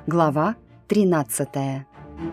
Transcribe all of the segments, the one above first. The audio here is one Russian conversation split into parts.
Глава 13.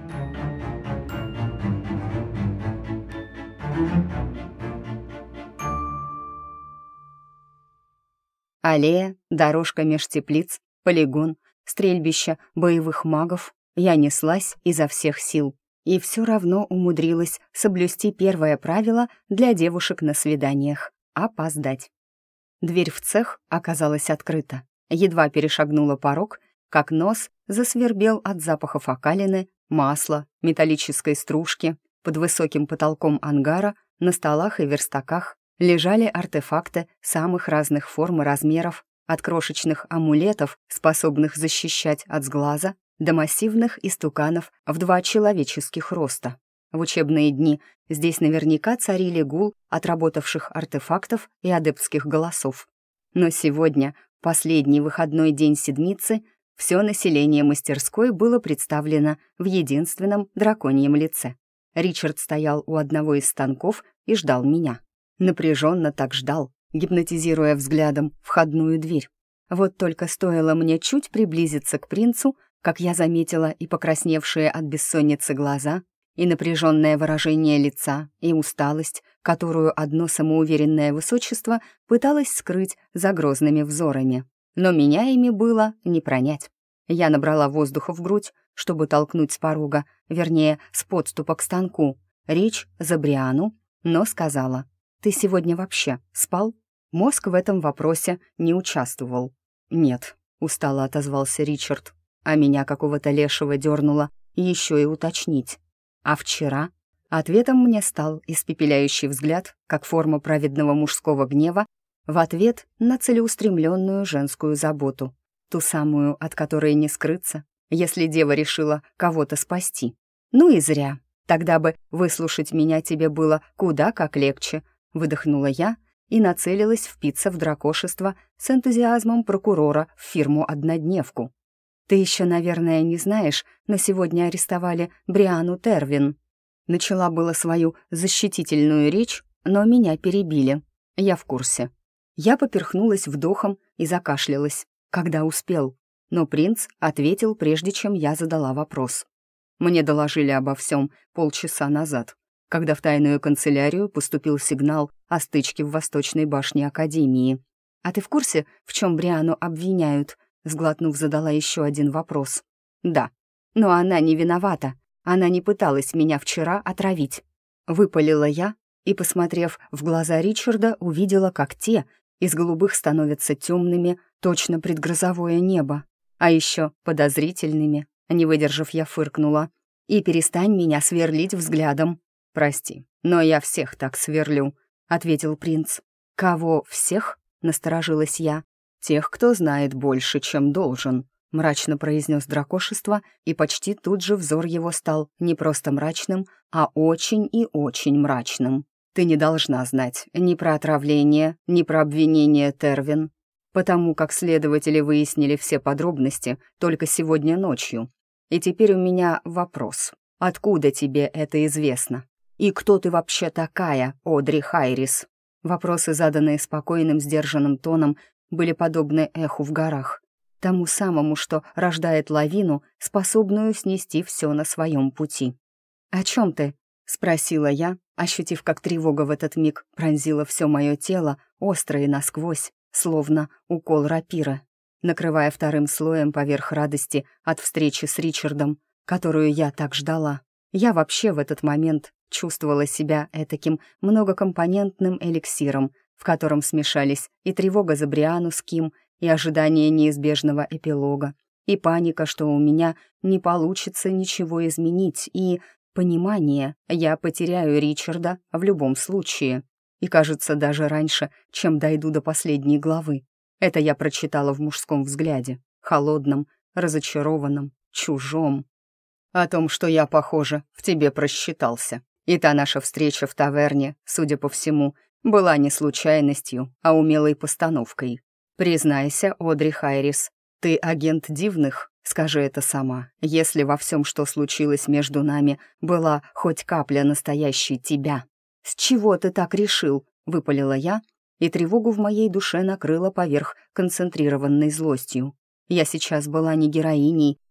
Аллея, дорожка меж теплиц, полигон, стрельбище боевых магов. Я неслась изо всех сил и все равно умудрилась соблюсти первое правило для девушек на свиданиях — опоздать. Дверь в цех оказалась открыта. Едва перешагнула порог, как нос засвербел от запахов окалины, масла, металлической стружки. Под высоким потолком ангара на столах и верстаках лежали артефакты самых разных форм и размеров, от крошечных амулетов, способных защищать от сглаза, до массивных истуканов в 2 человеческих роста. В учебные дни здесь наверняка царили гул отработавших артефактов и адептских голосов. Но сегодня, последний выходной день седмицы, все население мастерской было представлено в единственном драконьем лице. Ричард стоял у одного из станков и ждал меня. Напряженно так ждал, гипнотизируя взглядом входную дверь. Вот только стоило мне чуть приблизиться к принцу, как я заметила и покрасневшие от бессонницы глаза, и напряженное выражение лица, и усталость, которую одно самоуверенное высочество пыталось скрыть за грозными взорами. Но меня ими было не пронять. Я набрала воздуха в грудь, чтобы толкнуть с порога, вернее, с подступа к станку, речь за Бриану, но сказала: «Ты сегодня вообще спал?» Мозг в этом вопросе не участвовал. «Нет», — устало отозвался Ричард, а меня какого-то лешего дернуло еще и уточнить. «А вчера?» Ответом мне стал испепеляющий взгляд, как форма праведного мужского гнева, в ответ на целеустремленную женскую заботу, ту самую, от которой не скрыться, если дева решила кого-то спасти. «Ну и зря. Тогда бы выслушать меня тебе было куда как легче», — выдохнула я и нацелилась впиться в дракошество с энтузиазмом прокурора в фирму-однодневку. «Ты еще, наверное, не знаешь, но сегодня арестовали Бриану Тервин». Начала было свою защитительную речь, но меня перебили. Я в курсе. Я поперхнулась вдохом и закашлялась, когда успел. Но принц ответил, прежде чем я задала вопрос. Мне доложили обо всем полчаса назад, когда в тайную канцелярию поступил сигнал о стычке в Восточной башне Академии. «А ты в курсе, в чем Бриану обвиняют?» Сглотнув, задала еще один вопрос. «Да, но она не виновата. Она не пыталась меня вчера отравить». Выпалила я и, посмотрев в глаза Ричарда, увидела, как те из голубых становятся темными, точно предгрозовое небо, а еще подозрительными. Не выдержав, я фыркнула. «И перестань меня сверлить взглядом». «Прости, но я всех так сверлю», — ответил принц. «Кого всех?» — насторожилась я. «Тех, кто знает больше, чем должен», — мрачно произнес дракошество, и почти тут же взор его стал не просто мрачным, а очень и очень мрачным. «Ты не должна знать ни про отравление, ни про обвинение Тервин, потому как следователи выяснили все подробности только сегодня ночью. И теперь у меня вопрос. Откуда тебе это известно? И кто ты вообще такая, Одри Хайрис?» Вопросы, заданные спокойным, сдержанным тоном, были подобны эху в горах, тому самому, что рождает лавину, способную снести все на своем пути. «О чем ты?» — спросила я, ощутив, как тревога в этот миг пронзила все мое тело, остро и насквозь, словно укол рапиры, накрывая вторым слоем поверх радости от встречи с Ричардом, которую я так ждала. Я вообще в этот момент чувствовала себя этаким многокомпонентным эликсиром, в котором смешались и тревога за Бриану с Ким, и ожидание неизбежного эпилога, и паника, что у меня не получится ничего изменить, и понимание, я потеряю Ричарда в любом случае. И, кажется, даже раньше, чем дойду до последней главы. Это я прочитала в мужском взгляде, холодном, разочарованном, чужом. О том, что я, похоже, в тебе просчитался. И та наша встреча в таверне, судя по всему, была не случайностью, а умелой постановкой. Признайся, Одри Хайрис, ты агент дивных? Скажи это сама. Если во всем, что случилось между нами, была хоть капля настоящей тебя. «С чего ты так решил?» — выпалила я, и тревогу в моей душе накрыла поверх концентрированной злостью. Я сейчас была не героиней,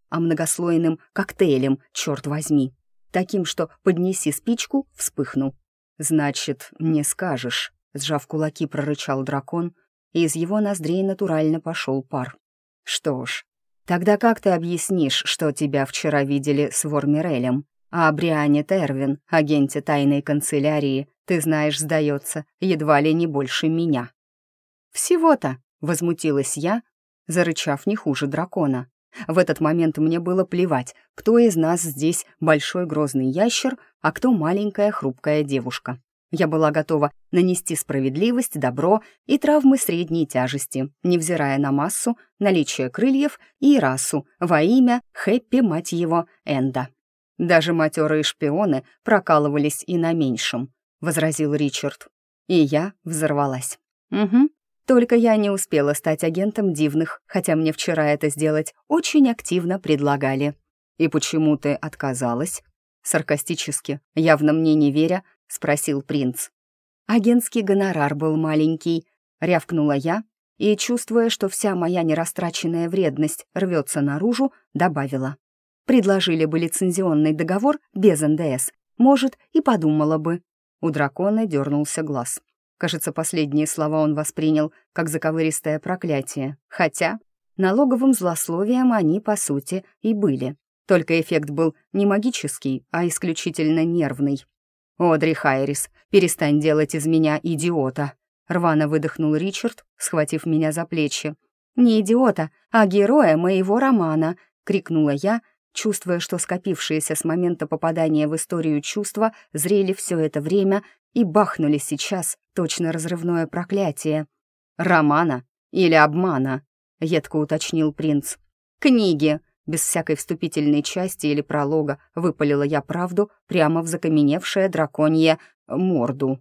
а многослойным коктейлем, черт возьми. Таким, что поднеси спичку, вспыхну. «Значит, не скажешь», — сжав кулаки, прорычал дракон, и из его ноздрей натурально пошел пар. «Что ж, тогда как ты объяснишь, что тебя вчера видели с Вормирелем? А о Бриане Тервин, агенте тайной канцелярии, ты знаешь, сдается, едва ли не больше меня». «Всего-то», — возмутилась я, зарычав не хуже дракона. В этот момент мне было плевать, кто из нас здесь большой грозный ящер, а кто маленькая хрупкая девушка. Я была готова нанести справедливость, добро и травмы средней тяжести, невзирая на массу, наличие крыльев и расу, во имя Хэппи, мать его, Энда. «Даже матерые шпионы прокалывались и на меньшем», — возразил Ричард. И я взорвалась. «Угу. Только я не успела стать агентом дивных, хотя мне вчера это сделать очень активно предлагали». «И почему ты отказалась?» Саркастически, явно мне не веря, спросил принц. «Агентский гонорар был маленький», — рявкнула я, и, чувствуя, что вся моя нерастраченная вредность рвется наружу, добавила. «Предложили бы лицензионный договор без НДС, может, и подумала бы». У дракона дернулся глаз. Кажется, последние слова он воспринял как заковыристое проклятие, хотя налоговым злословием они, по сути, и были. Только эффект был не магический, а исключительно нервный. «Одри Хайрис, перестань делать из меня идиота!» Рвано выдохнул Ричард, схватив меня за плечи. «Не идиота, а героя моего романа!» — крикнула я, чувствуя, что скопившиеся с момента попадания в историю чувства зрели все это время и бахнули сейчас точно разрывное проклятие. «Романа или обмана?» — едко уточнил принц. «Книги!» Без всякой вступительной части или пролога выпалила я правду прямо в закаменевшее драконье морду.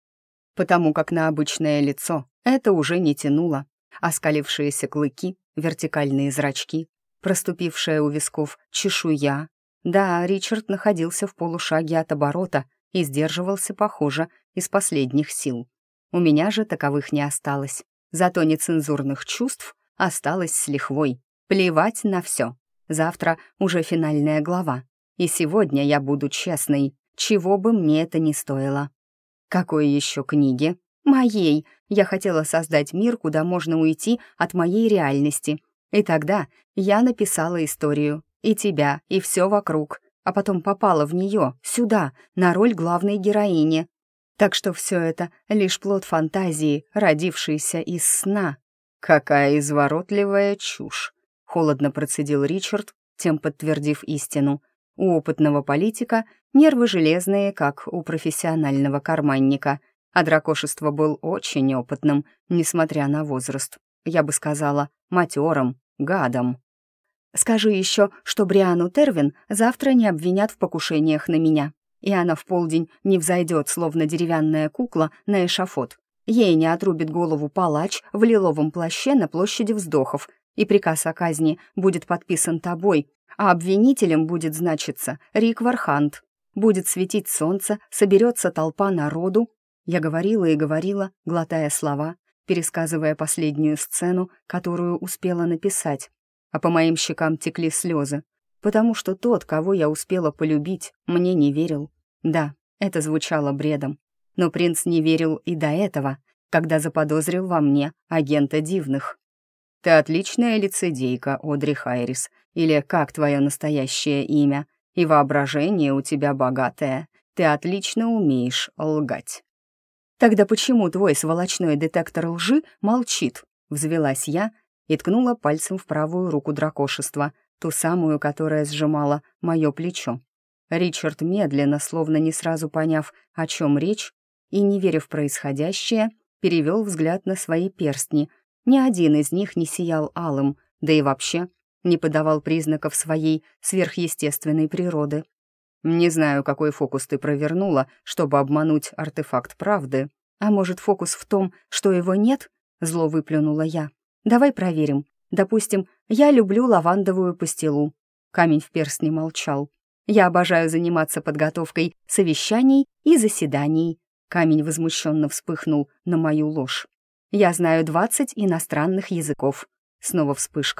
Потому как на обычное лицо это уже не тянуло. Оскалившиеся клыки, вертикальные зрачки, проступившая у висков чешуя. Да, Ричард находился в полушаге от оборота и сдерживался, похоже, из последних сил. У меня же таковых не осталось. Зато нецензурных чувств осталось с лихвой. Плевать на все. Завтра уже финальная глава. И сегодня я буду честной, чего бы мне это ни стоило. Какой еще книги? Моей. Я хотела создать мир, куда можно уйти от моей реальности. И тогда я написала историю. И тебя, и все вокруг. А потом попала в нее, сюда, на роль главной героини. Так что все это лишь плод фантазии, родившийся из сна. Какая изворотливая чушь. Холодно процедил Ричард, тем подтвердив истину. У опытного политика нервы железные, как у профессионального карманника, а дракошество был очень опытным, несмотря на возраст. Я бы сказала, матерым, гадом. «Скажи еще, что Бриану Тервин завтра не обвинят в покушениях на меня, и она в полдень не взойдет, словно деревянная кукла, на эшафот. Ей не отрубит голову палач в лиловом плаще на площади вздохов, и приказ о казни будет подписан тобой, а обвинителем будет значиться Рик Вархант. Будет светить солнце, соберется толпа народу». Я говорила и говорила, глотая слова, пересказывая последнюю сцену, которую успела написать. А по моим щекам текли слезы, потому что тот, кого я успела полюбить, мне не верил. Да, это звучало бредом, но принц не верил и до этого, когда заподозрил во мне агента дивных. «Ты отличная лицедейка, Одри Хайрис, или как твое настоящее имя, и воображение у тебя богатое. Ты отлично умеешь лгать». «Тогда почему твой сволочной детектор лжи молчит?» — взвелась я и ткнула пальцем в правую руку дракошества, ту самую, которая сжимала мое плечо. Ричард медленно, словно не сразу поняв, о чем речь, и, не веря в происходящее, перевел взгляд на свои перстни. Ни один из них не сиял алым, да и вообще не подавал признаков своей сверхъестественной природы. «Не знаю, какой фокус ты провернула, чтобы обмануть артефакт правды. А может, фокус в том, что его нет?» — зло выплюнула я. «Давай проверим. Допустим, я люблю лавандовую пастилу». Камень в перстне молчал. «Я обожаю заниматься подготовкой совещаний и заседаний». Камень возмущенно вспыхнул на мою ложь. «Я знаю 20 иностранных языков». Снова вспышка.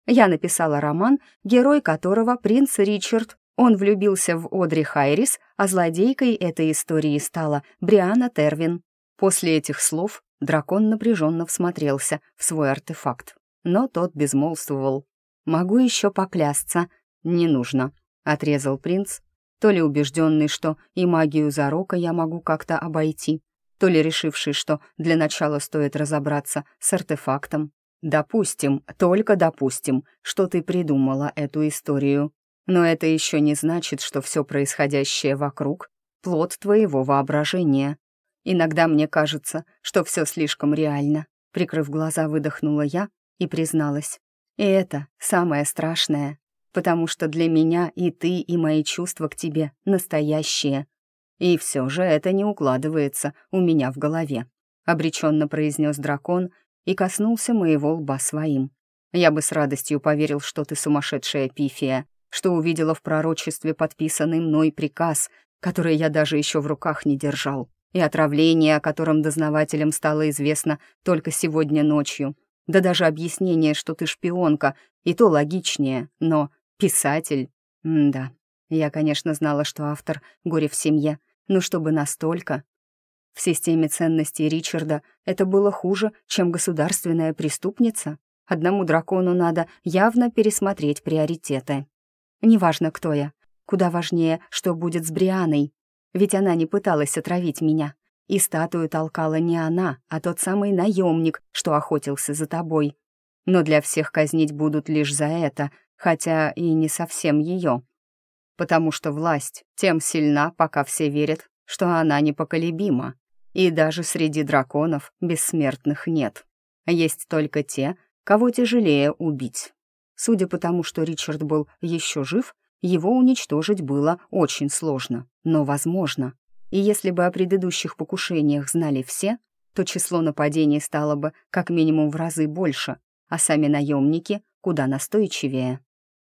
Я написала роман, герой которого принц Ричард. Он влюбился в Одри Хайрис, а злодейкой этой истории стала Брианна Тервин». После этих слов дракон напряженно всмотрелся в свой артефакт, но тот безмолвствовал. «Могу еще поклясться». «Не нужно», — отрезал принц, то ли убежденный, что и магию Зарока я могу как-то обойти, то ли решивший, что для начала стоит разобраться с артефактом. «Допустим, только допустим, что ты придумала эту историю. Но это еще не значит, что все происходящее вокруг — плод твоего воображения. Иногда мне кажется, что все слишком реально». Прикрыв глаза, выдохнула я и призналась. «И это самое страшное, потому что для меня и ты, и мои чувства к тебе настоящие. И все же это не укладывается у меня в голове», — обреченно произнес дракон и коснулся моего лба своим. «Я бы с радостью поверил, что ты сумасшедшая пифия, что увидела в пророчестве подписанный мной приказ, который я даже еще в руках не держал, и отравление, о котором дознавателям стало известно только сегодня ночью. Да даже объяснение, что ты шпионка, и то логичнее, но писатель... Да, я, конечно, знала, что автор «Горе в семье», но чтобы настолько... В системе ценностей Ричарда это было хуже, чем государственная преступница. Одному дракону надо явно пересмотреть приоритеты. Неважно, кто я. Куда важнее, что будет с Брианой. Ведь она не пыталась отравить меня. И статую толкала не она, а тот самый наемник, что охотился за тобой. Но для всех казнить будут лишь за это, хотя и не совсем ее. Потому что власть тем сильна, пока все верят, что она непоколебима. И даже среди драконов бессмертных нет. Есть только те, кого тяжелее убить. Судя по тому, что Ричард был еще жив, его уничтожить было очень сложно, но возможно. И если бы о предыдущих покушениях знали все, то число нападений стало бы как минимум в разы больше, а сами наемники куда настойчивее.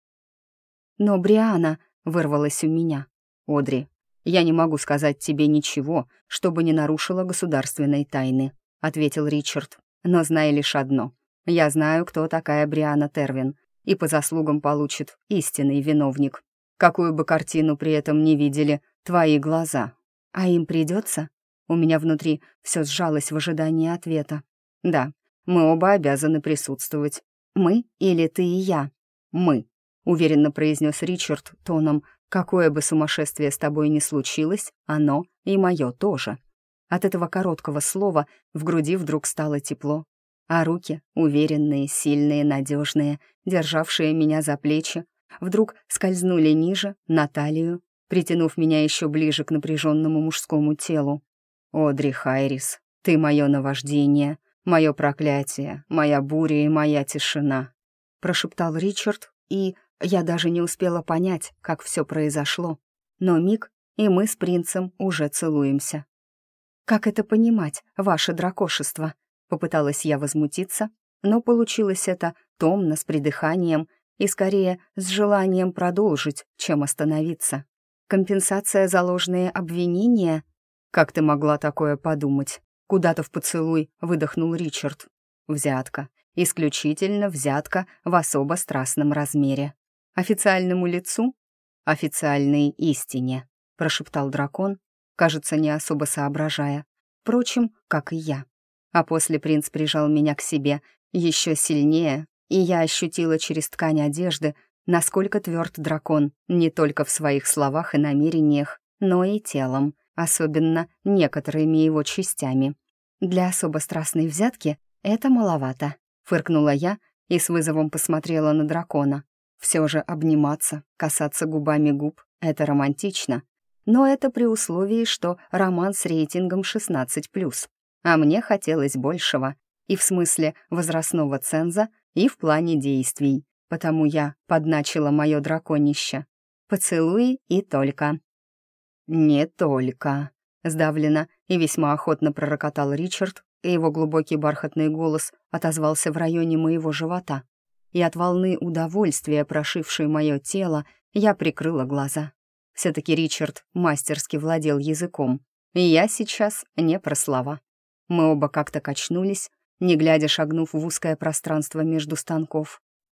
«Но Бриана», — вырвалась у меня. «Одри, я не могу сказать тебе ничего, чтобы не нарушило государственной тайны», — ответил Ричард. «Но знай лишь одно. Я знаю, кто такая Брианна Тервин, и по заслугам получит истинный виновник. Какую бы картину при этом не видели твои глаза. А им придется?» У меня внутри все сжалось в ожидании ответа. «Да, мы оба обязаны присутствовать. Мы или ты и я?» «Мы», — уверенно произнес Ричард тоном: «какое бы сумасшествие с тобой ни случилось, оно и мое тоже». От этого короткого слова в груди вдруг стало тепло, а руки, уверенные, сильные, надежные, державшие меня за плечи, вдруг скользнули ниже, на талию, притянув меня еще ближе к напряженному мужскому телу. «Одри Хайрис, ты мое наваждение, мое проклятие, моя буря и моя тишина», — прошептал Ричард, и я даже не успела понять, как все произошло. Но миг, и мы с принцем уже целуемся. «Как это понимать, ваше дракошество?» — попыталась я возмутиться, но получилось это томно, с придыханием и скорее с желанием продолжить, чем остановиться. «Компенсация за ложные обвинения?» «Как ты могла такое подумать?» Куда-то в поцелуй выдохнул Ричард. «Взятка. Исключительно взятка в особо страстном размере. Официальному лицу? Официальной истине», — прошептал дракон, кажется, не особо соображая. Впрочем, как и я. А после принц прижал меня к себе еще сильнее, и я ощутила через ткань одежды, насколько тверд дракон не только в своих словах и намерениях, но и телом, особенно некоторыми его частями. «Для особо страстной взятки это маловато», — фыркнула я и с вызовом посмотрела на дракона. Все же обниматься, касаться губами губ — это романтично. Но это при условии, что роман с рейтингом 16+. А мне хотелось большего, и в смысле возрастного ценза, и в плане действий. Потому я подначила мое драконище. Поцелуи и только. «Не только», — сдавленно и весьма охотно пророкотал Ричард, и его глубокий бархатный голос отозвался в районе моего живота. И от волны удовольствия, прошившей мое тело, я прикрыла глаза. Все-таки Ричард мастерски владел языком, и я сейчас не про слова. Мы оба как-то качнулись, не глядя шагнув в узкое пространство между станков.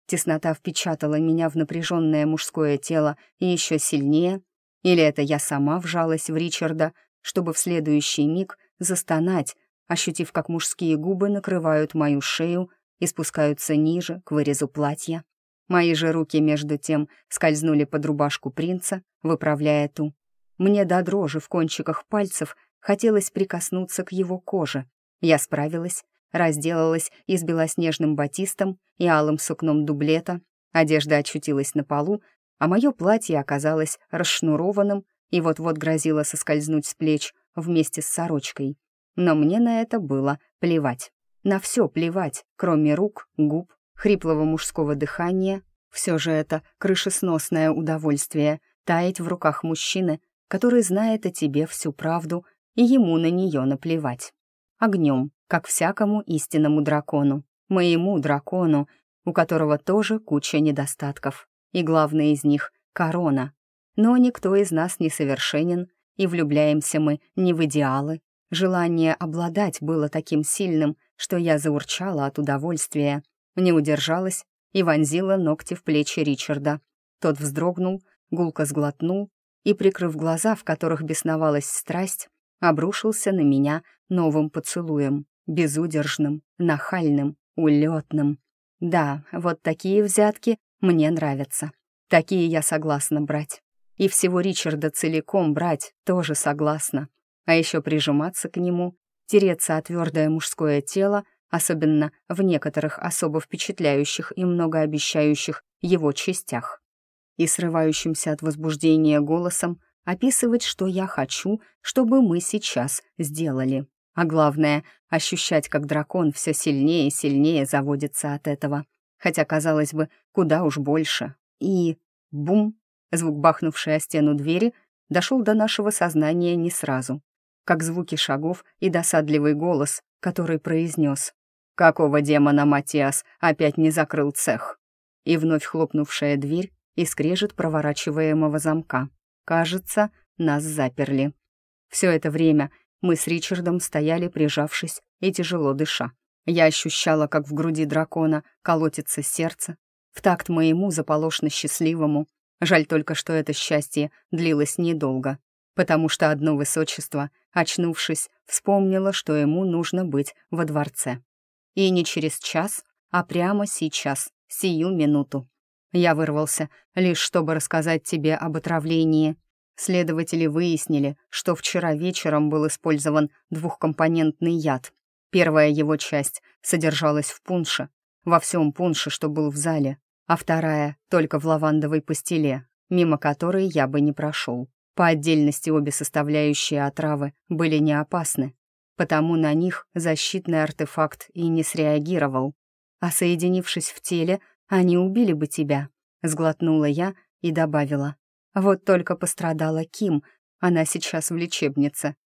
Теснота впечатала меня в напряженное мужское тело и еще сильнее, или это я сама вжалась в Ричарда, чтобы в следующий миг застонать, ощутив, как мужские губы накрывают мою шею и спускаются ниже, к вырезу платья. Мои же руки, между тем, скользнули под рубашку принца, выправляя ту. Мне до дрожи в кончиках пальцев хотелось прикоснуться к его коже. Я справилась, разделалась и с белоснежным батистом и алым сукном дублета. Одежда очутилась на полу, а мое платье оказалось расшнурованным и вот-вот грозило соскользнуть с плеч вместе с сорочкой. Но мне на это было плевать. На все плевать, кроме рук, губ, хриплого мужского дыхания. Все же это крышесносное удовольствие — таять в руках мужчины, который знает о тебе всю правду, и ему на нее наплевать. Огнем, как всякому истинному дракону. Моему дракону, у которого тоже куча недостатков. И главный из них — корона. Но никто из нас не совершенен, и влюбляемся мы не в идеалы. Желание обладать было таким сильным, что я заурчала от удовольствия, не удержалась и вонзила ногти в плечи Ричарда. Тот вздрогнул, гулко сглотнул и, прикрыв глаза, в которых бесновалась страсть, обрушился на меня новым поцелуем, безудержным, нахальным, улетным. Да, вот такие взятки мне нравятся. Такие я согласна брать. И всего Ричарда целиком брать тоже согласна. А еще прижиматься к нему, тереться о твердое мужское тело, особенно в некоторых особо впечатляющих и многообещающих его частях. И срывающимся от возбуждения голосом описывать, что я хочу, чтобы мы сейчас сделали. А главное, ощущать, как дракон все сильнее и сильнее заводится от этого. Хотя, казалось бы, куда уж больше. И бум! Звук, бахнувший о стену двери, дошел до нашего сознания не сразу. Как звуки шагов и досадливый голос, который произнес: «Какого демона Матиас опять не закрыл цех?» И вновь хлопнувшая дверь и скрежет проворачиваемого замка. Кажется, нас заперли. Все это время мы с Ричардом стояли, прижавшись и тяжело дыша. Я ощущала, как в груди дракона колотится сердце, в такт моему заполошно счастливому. Жаль только, что это счастье длилось недолго, потому что одно высочество, очнувшись, вспомнило, что ему нужно быть во дворце. И не через час, а прямо сейчас, сию минуту. Я вырвался, лишь чтобы рассказать тебе об отравлении. Следователи выяснили, что вчера вечером был использован двухкомпонентный яд. Первая его часть содержалась в пунше, во всем пунше, что был в зале, а вторая — только в лавандовой пастиле, мимо которой я бы не прошел. По отдельности обе составляющие отравы были не опасны, потому на них защитный артефакт и не среагировал. А соединившись в теле, они убили бы тебя, сглотнула я и добавила. Вот только пострадала Ким, она сейчас в лечебнице.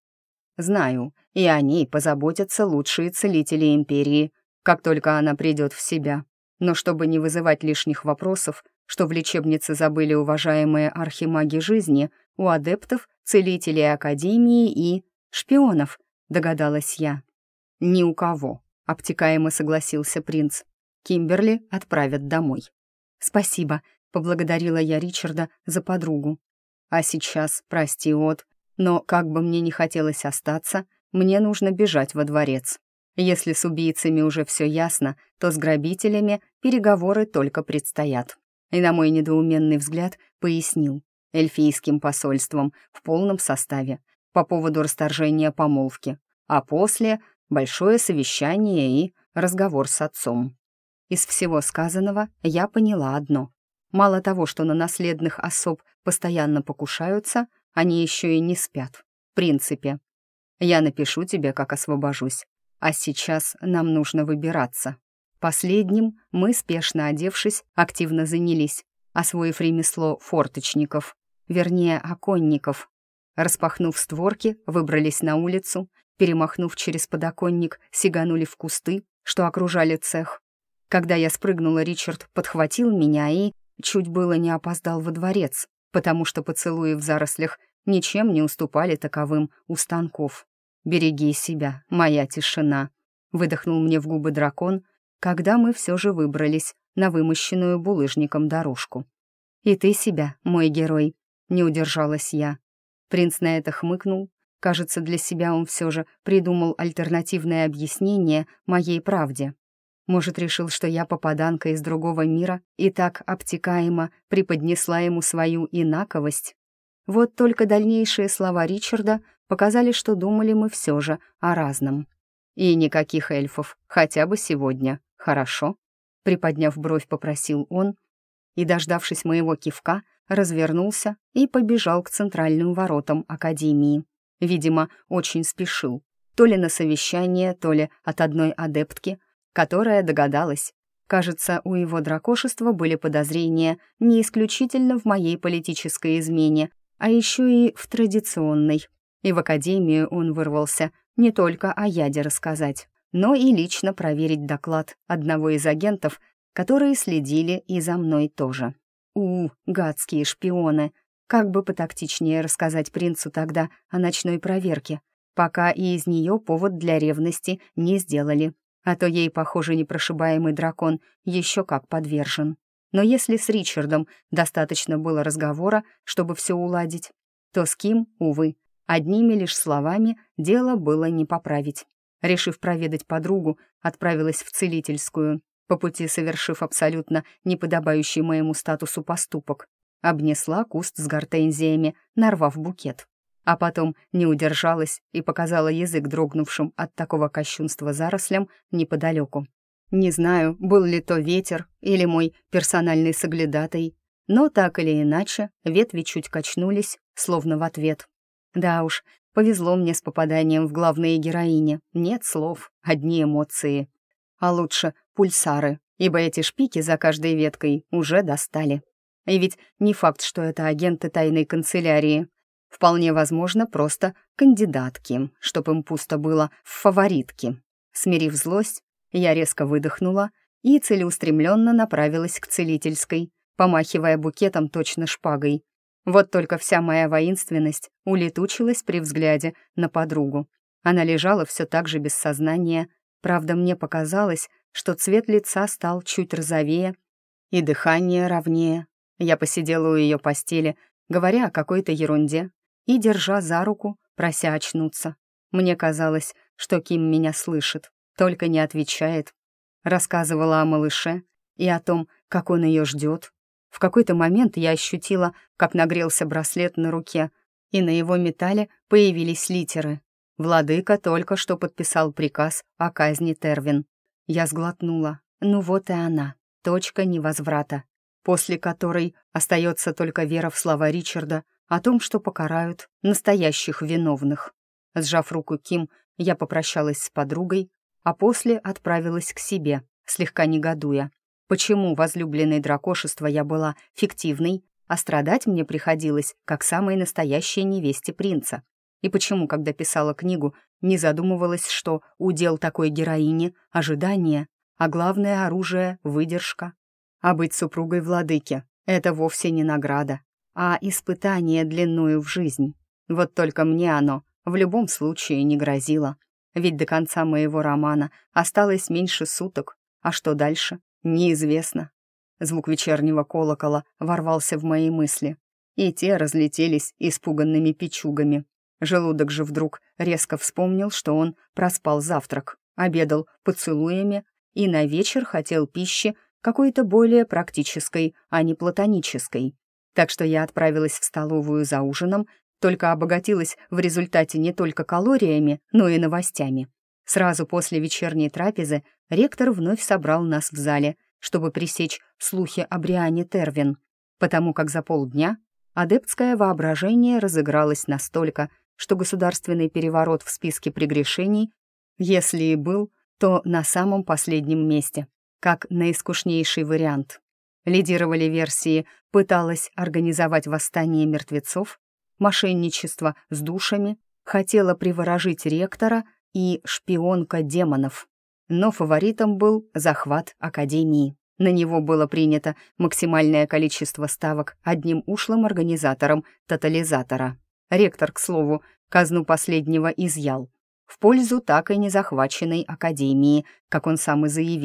Знаю, и о ней позаботятся лучшие целители Империи, как только она придет в себя. Но чтобы не вызывать лишних вопросов, что в лечебнице забыли уважаемые архимаги жизни, у адептов, целителей Академии и шпионов, догадалась я. Ни у кого, обтекаемо согласился принц. Кимберли отправят домой. «Спасибо», — поблагодарила я Ричарда за подругу. «А сейчас, прости, От, но как бы мне не хотелось остаться, мне нужно бежать во дворец. Если с убийцами уже все ясно, то с грабителями переговоры только предстоят». И на мой недоуменный взгляд пояснил: эльфийским посольством в полном составе по поводу расторжения помолвки, а после большое совещание и разговор с отцом. Из всего сказанного я поняла одно. Мало того, что на наследных особ постоянно покушаются, они еще и не спят. В принципе. Я напишу тебе, как освобожусь. А сейчас нам нужно выбираться. Последним мы, спешно одевшись, активно занялись, освоив ремесло форточников, вернее, оконников. Распахнув створки, выбрались на улицу, перемахнув через подоконник, сиганули в кусты, что окружали цех. Когда я спрыгнула, Ричард подхватил меня и чуть было не опоздал во дворец, потому что поцелуи в зарослях ничем не уступали таковым у станков. «Береги себя, моя тишина», — выдохнул мне в губы дракон, когда мы все же выбрались на вымощенную булыжником дорожку. «И ты себя, мой герой», — не удержалась я. Принц на это хмыкнул. Кажется, для себя он все же придумал альтернативное объяснение моей правде. Может, решил, что я попаданка из другого мира и так обтекаемо преподнесла ему свою инаковость? Вот только дальнейшие слова Ричарда показали, что думали мы все же о разном. «И никаких эльфов, хотя бы сегодня, хорошо?» Приподняв бровь, попросил он, и, дождавшись моего кивка, развернулся и побежал к центральным воротам Академии. Видимо, очень спешил. То ли на совещание, то ли от одной адептки, которая догадалась. Кажется, у его дракошества были подозрения не исключительно в моей политической измене, а еще и в традиционной. И в Академию он вырвался не только о яде рассказать, но и лично проверить доклад одного из агентов, которые следили и за мной тоже. Гадские шпионы! Как бы потактичнее рассказать принцу тогда о ночной проверке, пока и из нее повод для ревности не сделали. А то ей, похоже, непрошибаемый дракон еще как подвержен. Но если с Ричардом достаточно было разговора, чтобы все уладить, то с Ким, увы, одними лишь словами дело было не поправить. Решив проведать подругу, отправилась в целительскую, по пути совершив абсолютно неподобающий моему статусу поступок. Обнесла куст с гортензиями, нарвав букет. А потом не удержалась и показала язык дрогнувшим от такого кощунства зарослям неподалеку. Не знаю, был ли то ветер или мой персональный соглядатай, но так или иначе ветви чуть качнулись, словно в ответ. Да уж, повезло мне с попаданием в главные героини. Нет слов, одни эмоции. А лучше пульсары, ибо эти шпики за каждой веткой уже достали. И ведь не факт, что это агенты тайной канцелярии. Вполне возможно, просто кандидатки, чтоб им пусто было в фаворитке. Смирив злость, я резко выдохнула и целеустремленно направилась к целительской, помахивая букетом точно шпагой. Вот только вся моя воинственность улетучилась при взгляде на подругу. Она лежала все так же без сознания. Правда, мне показалось, что цвет лица стал чуть розовее и дыхание ровнее. Я посидела у ее постели, говоря о какой-то ерунде и держа за руку, прося очнуться. Мне казалось, что Ким меня слышит, только не отвечает. Рассказывала о малыше и о том, как он ее ждет. В какой-то момент я ощутила, как нагрелся браслет на руке, и на его металле появились литеры. Владыка только что подписал приказ о казни Тервин. Я сглотнула. Ну вот и она, точка невозврата, после которой остается только вера в слова Ричарда о том, что покарают настоящих виновных. Сжав руку Ким, я попрощалась с подругой, а после отправилась к себе, слегка негодуя. Почему возлюбленной дракошества я была фиктивной, а страдать мне приходилось, как самой настоящей невесте принца? И почему, когда писала книгу, не задумывалась, что удел такой героини — ожидание, а главное оружие — выдержка? А быть супругой владыки — это вовсе не награда, а испытание длиною в жизнь. Вот только мне оно в любом случае не грозило. Ведь до конца моего романа осталось меньше суток, а что дальше? Неизвестно. Звук вечернего колокола ворвался в мои мысли, и те разлетелись испуганными печугами. Желудок же вдруг резко вспомнил, что он проспал завтрак, обедал поцелуями и на вечер хотел пищи какой-то более практической, а не платонической. Так что я отправилась в столовую за ужином, только обогатилась в результате не только калориями, но и новостями. Сразу после вечерней трапезы ректор вновь собрал нас в зале, чтобы пресечь слухи о Бриане Тервин, потому как за полдня адептское воображение разыгралось настолько, что государственный переворот в списке прегрешений, если и был, то на самом последнем месте, как наискучнейший вариант. Лидировали версии «пыталась организовать восстание мертвецов», «мошенничество с душами», «хотела приворожить ректора» и «шпионка демонов». Но фаворитом был захват Академии. На него было принято максимальное количество ставок одним ушлым организатором тотализатора. Ректор, к слову, казну последнего изъял в пользу так и не захваченной Академии, как он сам и заявил.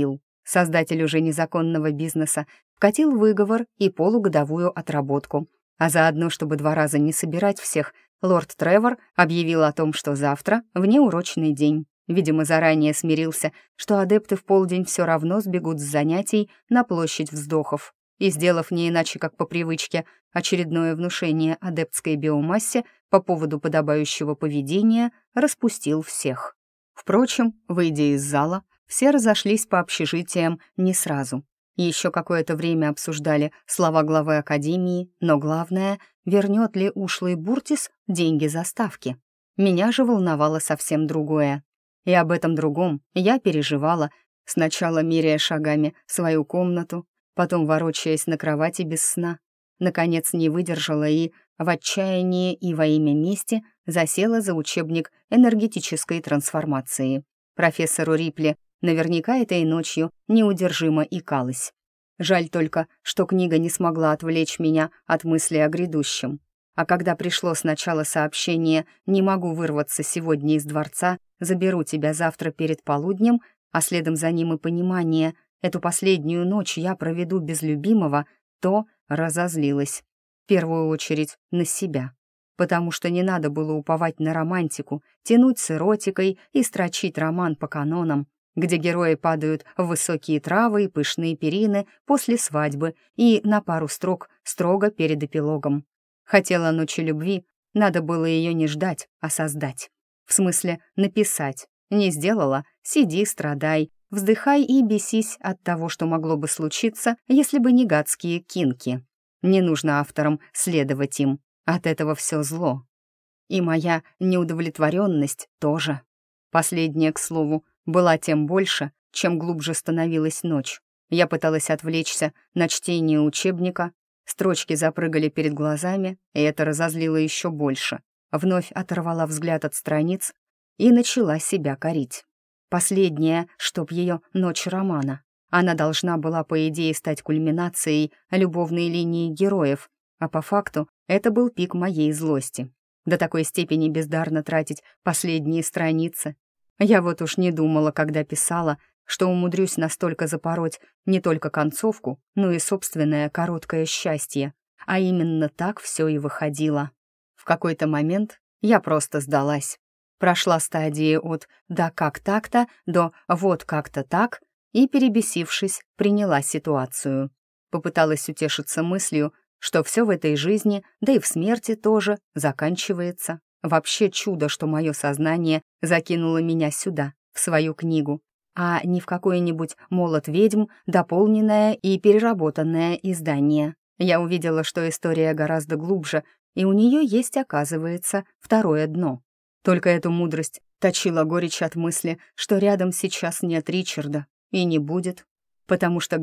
создатель уже незаконного бизнеса, вкатил выговор и полугодовую отработку. А заодно, чтобы 2 раза не собирать всех, лорд Тревор объявил о том, что завтра внеурочный день. Видимо, заранее смирился, что адепты в полдень все равно сбегут с занятий на площадь вздохов. И, сделав не иначе как по привычке очередное внушение адептской биомассе по поводу подобающего поведения, распустил всех. Впрочем, выйдя из зала, все разошлись по общежитиям не сразу. Еще какое-то время обсуждали слова главы академии, но главное, вернет ли ушлый Буртис деньги за ставки. Меня же волновало совсем другое. И об этом другом я переживала, сначала меряя шагами свою комнату, потом ворочаясь на кровати без сна. Наконец не выдержала и, в отчаянии и во имя мести, засела за учебник энергетической трансформации. Профессору Рипли наверняка этой ночью неудержимо икалась. Жаль только, что книга не смогла отвлечь меня от мысли о грядущем. А когда пришло сначала сообщение «Не могу вырваться сегодня из дворца, заберу тебя завтра перед полуднем», а следом за ним и понимание «Эту последнюю ночь я проведу без любимого», то разозлилась. В первую очередь на себя. Потому что не надо было уповать на романтику, тянуть с эротикой и строчить роман по канонам, где герои падают в высокие травы и пышные перины после свадьбы и на пару строк строго перед эпилогом. Хотела ночи любви, надо было ее не ждать, а создать. В смысле, написать. Не сделала — сиди, страдай, вздыхай и бесись от того, что могло бы случиться, если бы не гадские кинки. Не нужно авторам следовать им, от этого все зло. И моя неудовлетворенность тоже. Последняя, к слову, была тем больше, чем глубже становилась ночь. Я пыталась отвлечься на чтение учебника, строчки запрыгали перед глазами, и это разозлило еще больше. Вновь оторвала взгляд от страниц и начала себя корить. Последняя, чтоб ее ночь романа. Она должна была, по идее, стать кульминацией любовной линии героев, а по факту это был пик моей злости. До такой степени бездарно тратить последние страницы. Я вот уж не думала, когда писала, что умудрюсь настолько запороть не только концовку, но и собственное короткое счастье. А именно так все и выходило. В какой-то момент я просто сдалась. Прошла стадии от «да как так-то» до «вот как-то так» и, перебесившись, приняла ситуацию. Попыталась утешиться мыслью, что все в этой жизни, да и в смерти тоже, заканчивается. Вообще чудо, что мое сознание закинуло меня сюда, в свою книгу, а не в какой-нибудь «Молот ведьм», дополненное и переработанное издание. Я увидела, что история гораздо глубже, и у нее есть, оказывается, второе дно. Только эту мудрость точила горечь от мысли, что рядом сейчас нет Ричарда, и не будет, потому что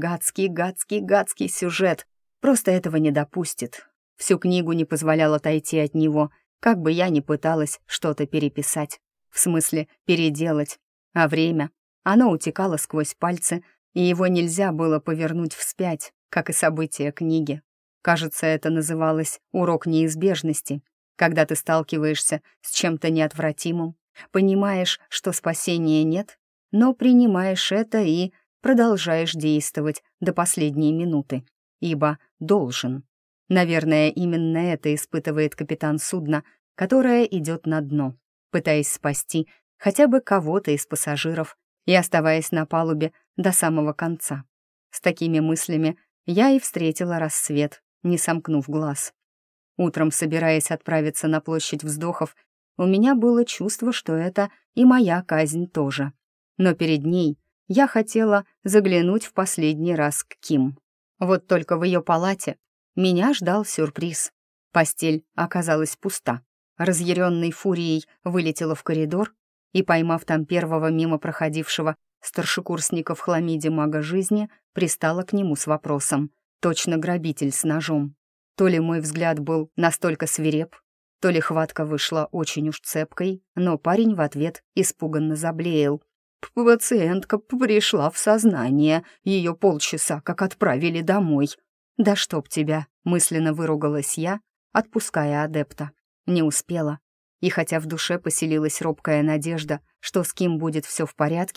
гадский сюжет просто этого не допустит. Всю книгу не позволял отойти от него, как бы я ни пыталась что-то переписать, в смысле переделать, а время, оно утекало сквозь пальцы, и его нельзя было повернуть вспять, как и события книги. Кажется, это называлось «урок неизбежности», когда ты сталкиваешься с чем-то неотвратимым, понимаешь, что спасения нет, но принимаешь это и продолжаешь действовать до последней минуты, ибо должен. Наверное, именно это испытывает капитан судна, которое идет на дно, пытаясь спасти хотя бы кого-то из пассажиров и оставаясь на палубе до самого конца. С такими мыслями я и встретила рассвет, не сомкнув глаз. Утром, собираясь отправиться на площадь вздохов, у меня было чувство, что это и моя казнь тоже. Но перед ней я хотела заглянуть в последний раз к Ким. Вот только в ее палате меня ждал сюрприз. Постель оказалась пуста. Разъяренной фурией вылетела в коридор и, поймав там первого мимо проходившего старшекурсника в хламиде мага жизни, пристала к нему с вопросом. Точно грабитель с ножом. То ли мой взгляд был настолько свиреп, то ли хватка вышла очень уж цепкой, но парень в ответ испуганно заблеял. «Пациентка пришла в сознание, ее полчаса как отправили домой». «Да чтоб тебя!» — мысленно выругалась я, отпуская адепта. Не успела. И хотя в душе поселилась робкая надежда, что с Ким будет все в порядке,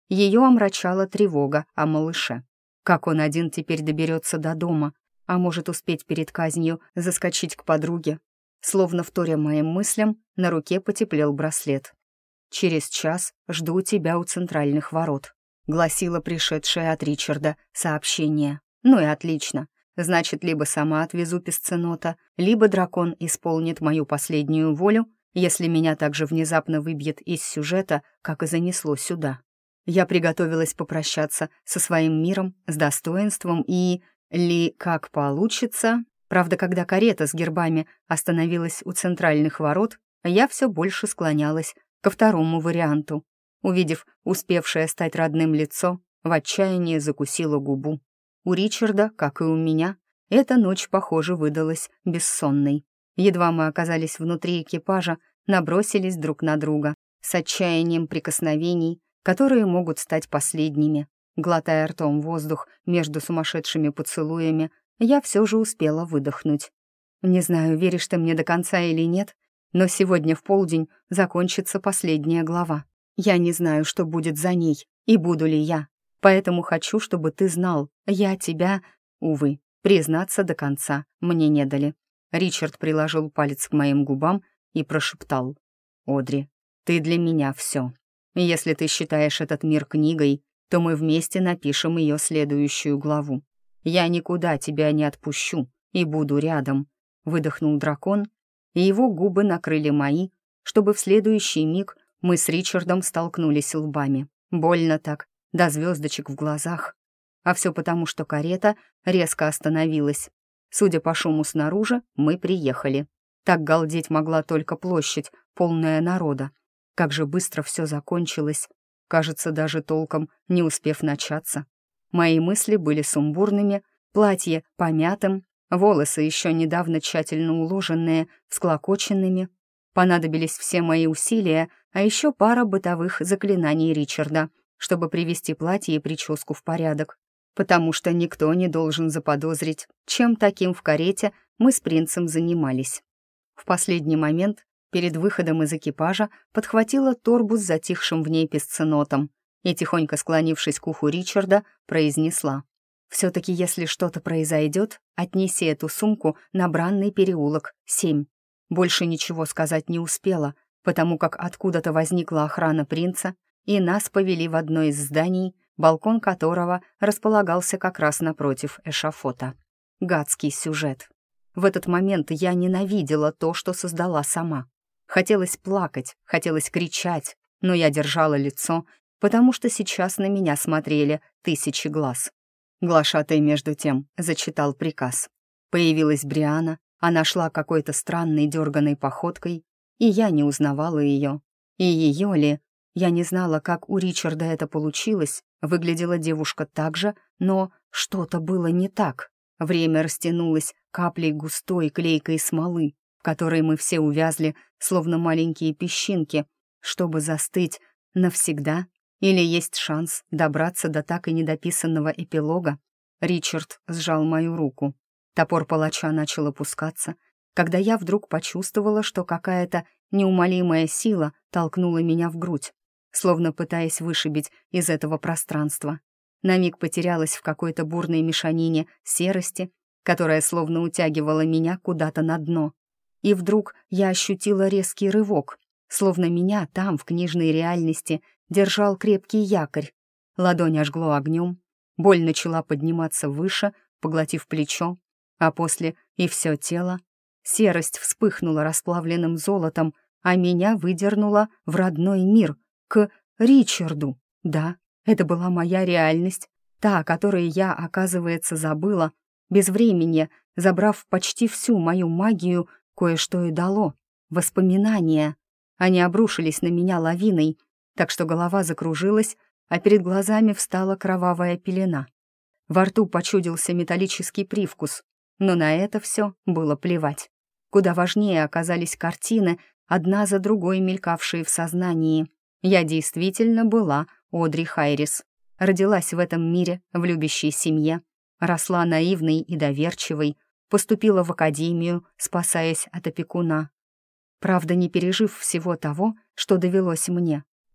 Ее омрачала тревога о малыше. Как он один теперь доберется до дома, а может успеть перед казнью заскочить к подруге? Словно вторя моим мыслям, на руке потеплел браслет. «Через час жду тебя у центральных ворот», — гласило пришедшее от Ричарда сообщение. «Ну и отлично. Значит, либо сама отвезу песценота, либо дракон исполнит мою последнюю волю, если меня так же внезапно выбьет из сюжета, как и занесло сюда». Я приготовилась попрощаться со своим миром, с достоинством и... как получится. Правда, когда карета с гербами остановилась у центральных ворот, я все больше склонялась ко второму варианту. Увидев успевшее стать родным лицо, в отчаянии закусила губу. У Ричарда, как и у меня, эта ночь, похоже, выдалась бессонной. Едва мы оказались внутри экипажа, набросились друг на друга с отчаянием прикосновений, которые могут стать последними. Глотая ртом воздух между сумасшедшими поцелуями, я все же успела выдохнуть. Не знаю, веришь ты мне до конца или нет, но сегодня в полдень закончится последняя глава. Я не знаю, что будет за ней и буду ли я, поэтому хочу, чтобы ты знал, я тебя, увы, признаться до конца мне не дали. Ричард приложил палец к моим губам и прошептал: «Одри, ты для меня все. Если ты считаешь этот мир книгой, то мы вместе напишем ее следующую главу. Я никуда тебя не отпущу и буду рядом», — выдохнул дракон, и его губы накрыли мои, чтобы в следующий миг мы с Ричардом столкнулись лбами. Больно так, до звездочек в глазах. А все потому, что карета резко остановилась. Судя по шуму снаружи, мы приехали. Так галдеть могла только площадь, полная народа. Как же быстро все закончилось. Кажется, даже толком не успев начаться. Мои мысли были сумбурными, платье помятым, волосы еще недавно тщательно уложенные, всклокоченными. Понадобились все мои усилия, а еще пара бытовых заклинаний Ричарда, чтобы привести платье и прическу в порядок. Потому что никто не должен заподозрить, чем таким в карете мы с принцем занимались. В последний момент, перед выходом из экипажа, подхватила торбу с затихшим в ней песценотом и, тихонько склонившись к уху Ричарда, произнесла: «Все-таки, если что-то произойдет, отнеси эту сумку на Бранный переулок, 7». Больше ничего сказать не успела, потому как откуда-то возникла охрана принца, и нас повели в одно из зданий, балкон которого располагался как раз напротив эшафота. Гадский сюжет. В этот момент я ненавидела то, что создала сама. Хотелось плакать, хотелось кричать, но я держала лицо, потому что сейчас на меня смотрели тысячи глаз. Глашатай, между тем, зачитал приказ. Появилась Бриана, она шла какой-то странной дерганой походкой, и я не узнавала ее. И ее ли? Я не знала, как у Ричарда это получилось, выглядела девушка так же, но что-то было не так. Время растянулось каплей густой клейкой смолы, в которой мы все увязли, словно маленькие песчинки, чтобы застыть навсегда. Или есть шанс добраться до так и недописанного эпилога? Ричард сжал мою руку. Топор палача начал опускаться, когда я вдруг почувствовала, что какая-то неумолимая сила толкнула меня в грудь, словно пытаясь вышибить из этого пространства. На миг потерялась в какой-то бурной мешанине серости, которая словно утягивала меня куда-то на дно. И вдруг я ощутила резкий рывок, словно меня там, в книжной реальности, держал крепкий якорь. Ладонь ожгло огнем, боль начала подниматься выше, поглотив плечо, а после и все тело. Серость вспыхнула расплавленным золотом, а меня выдернула в родной мир, к Ричарду. Да, это была моя реальность, та, о которой я, оказывается, забыла. Безвременье, забрав почти всю мою магию, кое-что и дало. Воспоминания. Они обрушились на меня лавиной, так что голова закружилась, а перед глазами встала кровавая пелена. Во рту почудился металлический привкус, но на это все было плевать. Куда важнее оказались картины, одна за другой мелькавшие в сознании. Я действительно была Одри Хайрис. Родилась в этом мире, в любящей семье, росла наивной и доверчивой, поступила в академию, спасаясь от опекуна. Правда, не пережив всего того, что довелось мне.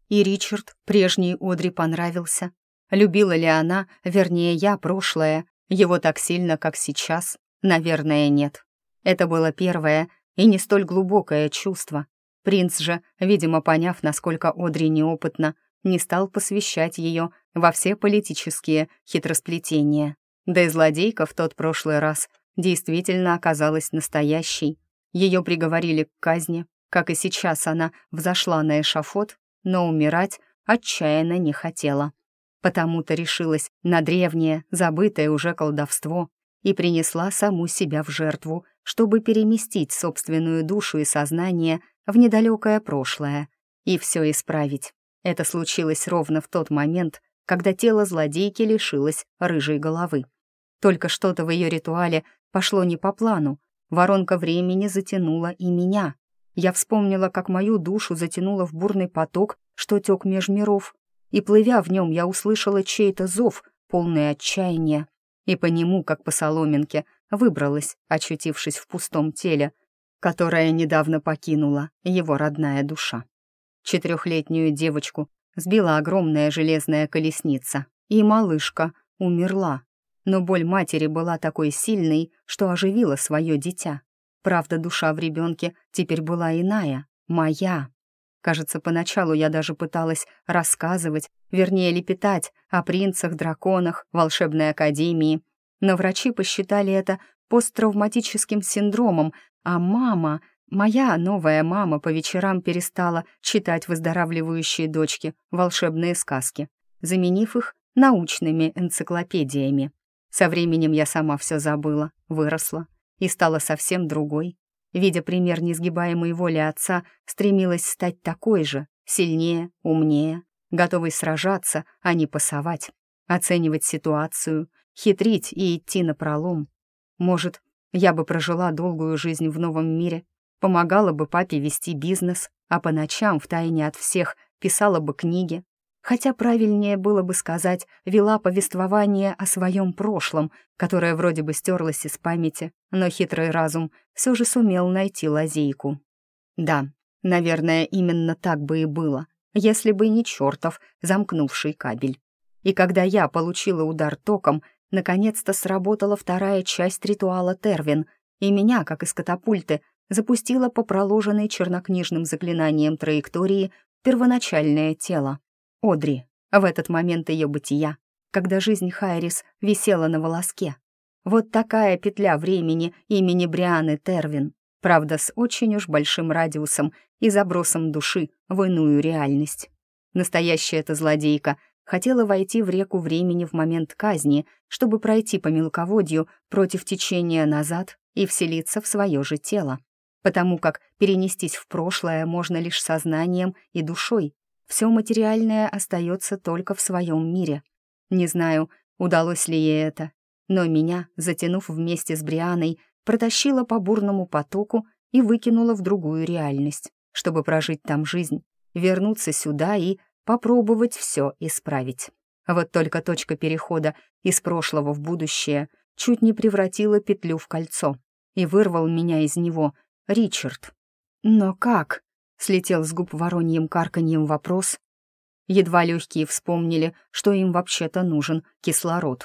И Ричард, прежний Одри, понравился. Любила ли она, вернее, я, прошлое, его так сильно, как сейчас? Наверное, нет. Это было первое и не столь глубокое чувство. Принц же, видимо, поняв, насколько Одри неопытна, не стал посвящать ее во все политические хитросплетения. Да и злодейка в тот прошлый раз действительно оказалась настоящей. Ее приговорили к казни, как и сейчас она взошла на эшафот, но умирать отчаянно не хотела. Потому-то решилась на древнее, забытое уже колдовство и принесла саму себя в жертву, чтобы переместить собственную душу и сознание в недалекое прошлое и все исправить. Это случилось ровно в тот момент, когда тело злодейки лишилось рыжей головы. Только что-то в ее ритуале пошло не по плану. Воронка времени затянула и меня. Я вспомнила, как мою душу затянуло в бурный поток, что тек меж миров, и, плывя в нем, я услышала чей-то зов, полный отчаяния, и по нему, как по соломинке, выбралась, очутившись в пустом теле, которое недавно покинула его родная душа. 4-летнюю девочку сбила огромная железная колесница, и малышка умерла. Но боль матери была такой сильной, что оживила свое дитя. Правда, душа в ребенке теперь была иная, моя. Кажется, поначалу я даже пыталась рассказывать, вернее, лепетать о принцах, драконах, волшебной академии, но врачи посчитали это посттравматическим синдромом, а мама, моя новая мама, по вечерам перестала читать выздоравливающей дочке волшебные сказки, заменив их научными энциклопедиями. Со временем я сама все забыла, выросла и стала совсем другой. Видя пример несгибаемой воли отца, стремилась стать такой же, сильнее, умнее, готовой сражаться, а не пасовать, оценивать ситуацию, хитрить и идти напролом. Может, я бы прожила долгую жизнь в новом мире, помогала бы папе вести бизнес, а по ночам втайне от всех писала бы книги. Хотя правильнее было бы сказать, вела повествование о своем прошлом, которое вроде бы стерлось из памяти, но хитрый разум все же сумел найти лазейку. Да, наверное, именно так бы и было, если бы не чертов замкнувший кабель. И когда я получила удар током, наконец-то сработала вторая часть ритуала Тервин, и меня, как из катапульты, запустила по проложенной чернокнижным заклинанием траектории в первоначальное тело. Одри, в этот момент ее бытия, когда жизнь Хайрис висела на волоске. Вот такая петля времени имени Брианы Тервин, правда, с очень уж большим радиусом и забросом души в иную реальность. Настоящая эта злодейка хотела войти в реку времени в момент казни, чтобы пройти по мелководью против течения назад и вселиться в свое же тело, потому как перенестись в прошлое можно лишь сознанием и душой. Все материальное остается только в своем мире. Не знаю, удалось ли ей это, но меня, затянув вместе с Брианой, протащила по бурному потоку и выкинула в другую реальность, чтобы прожить там жизнь, вернуться сюда и попробовать все исправить. Вот только точка перехода из прошлого в будущее чуть не превратила петлю в кольцо и вырвал меня из него Ричард. Но как? Слетел с губ вороньим карканьем вопрос. Едва легкие вспомнили, что им вообще-то нужен кислород.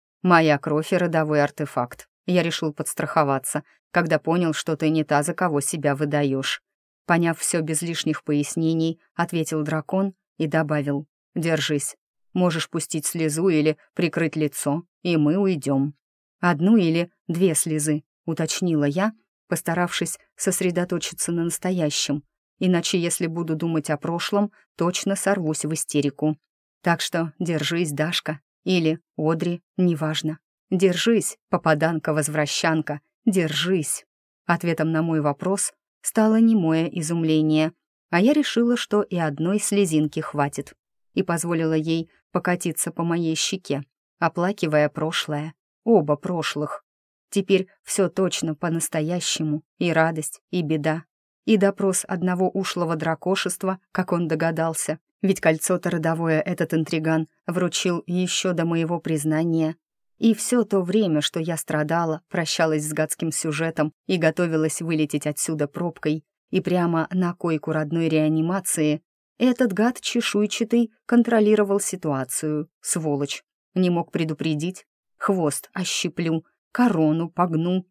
Моя кровь и родовой артефакт. Я решил подстраховаться, когда понял, что ты не та, за кого себя выдаешь. Поняв все без лишних пояснений, ответил дракон и добавил: «Держись. Можешь пустить слезу или прикрыть лицо, и мы уйдем». «Одну или 2 слезы», — уточнила я, постаравшись сосредоточиться на настоящем. Иначе, если буду думать о прошлом, точно сорвусь в истерику. Так что держись, Дашка, или Одри, неважно. Держись, попаданка-возвращанка, держись. Ответом на мой вопрос стало немое изумление, а я решила, что и одной слезинки хватит, и позволила ей покатиться по моей щеке, оплакивая прошлое, оба прошлых. Теперь все точно по-настоящему, и радость, и беда. И допрос одного ушлого дракошества, как он догадался, ведь кольцо-то родовое этот интриган вручил еще до моего признания. И все то время, что я страдала, прощалась с гадским сюжетом и готовилась вылететь отсюда пробкой и прямо на койку родной реанимации, Этот гад чешуйчатый контролировал ситуацию, сволочь. Не мог предупредить. Хвост ощиплю, корону погну,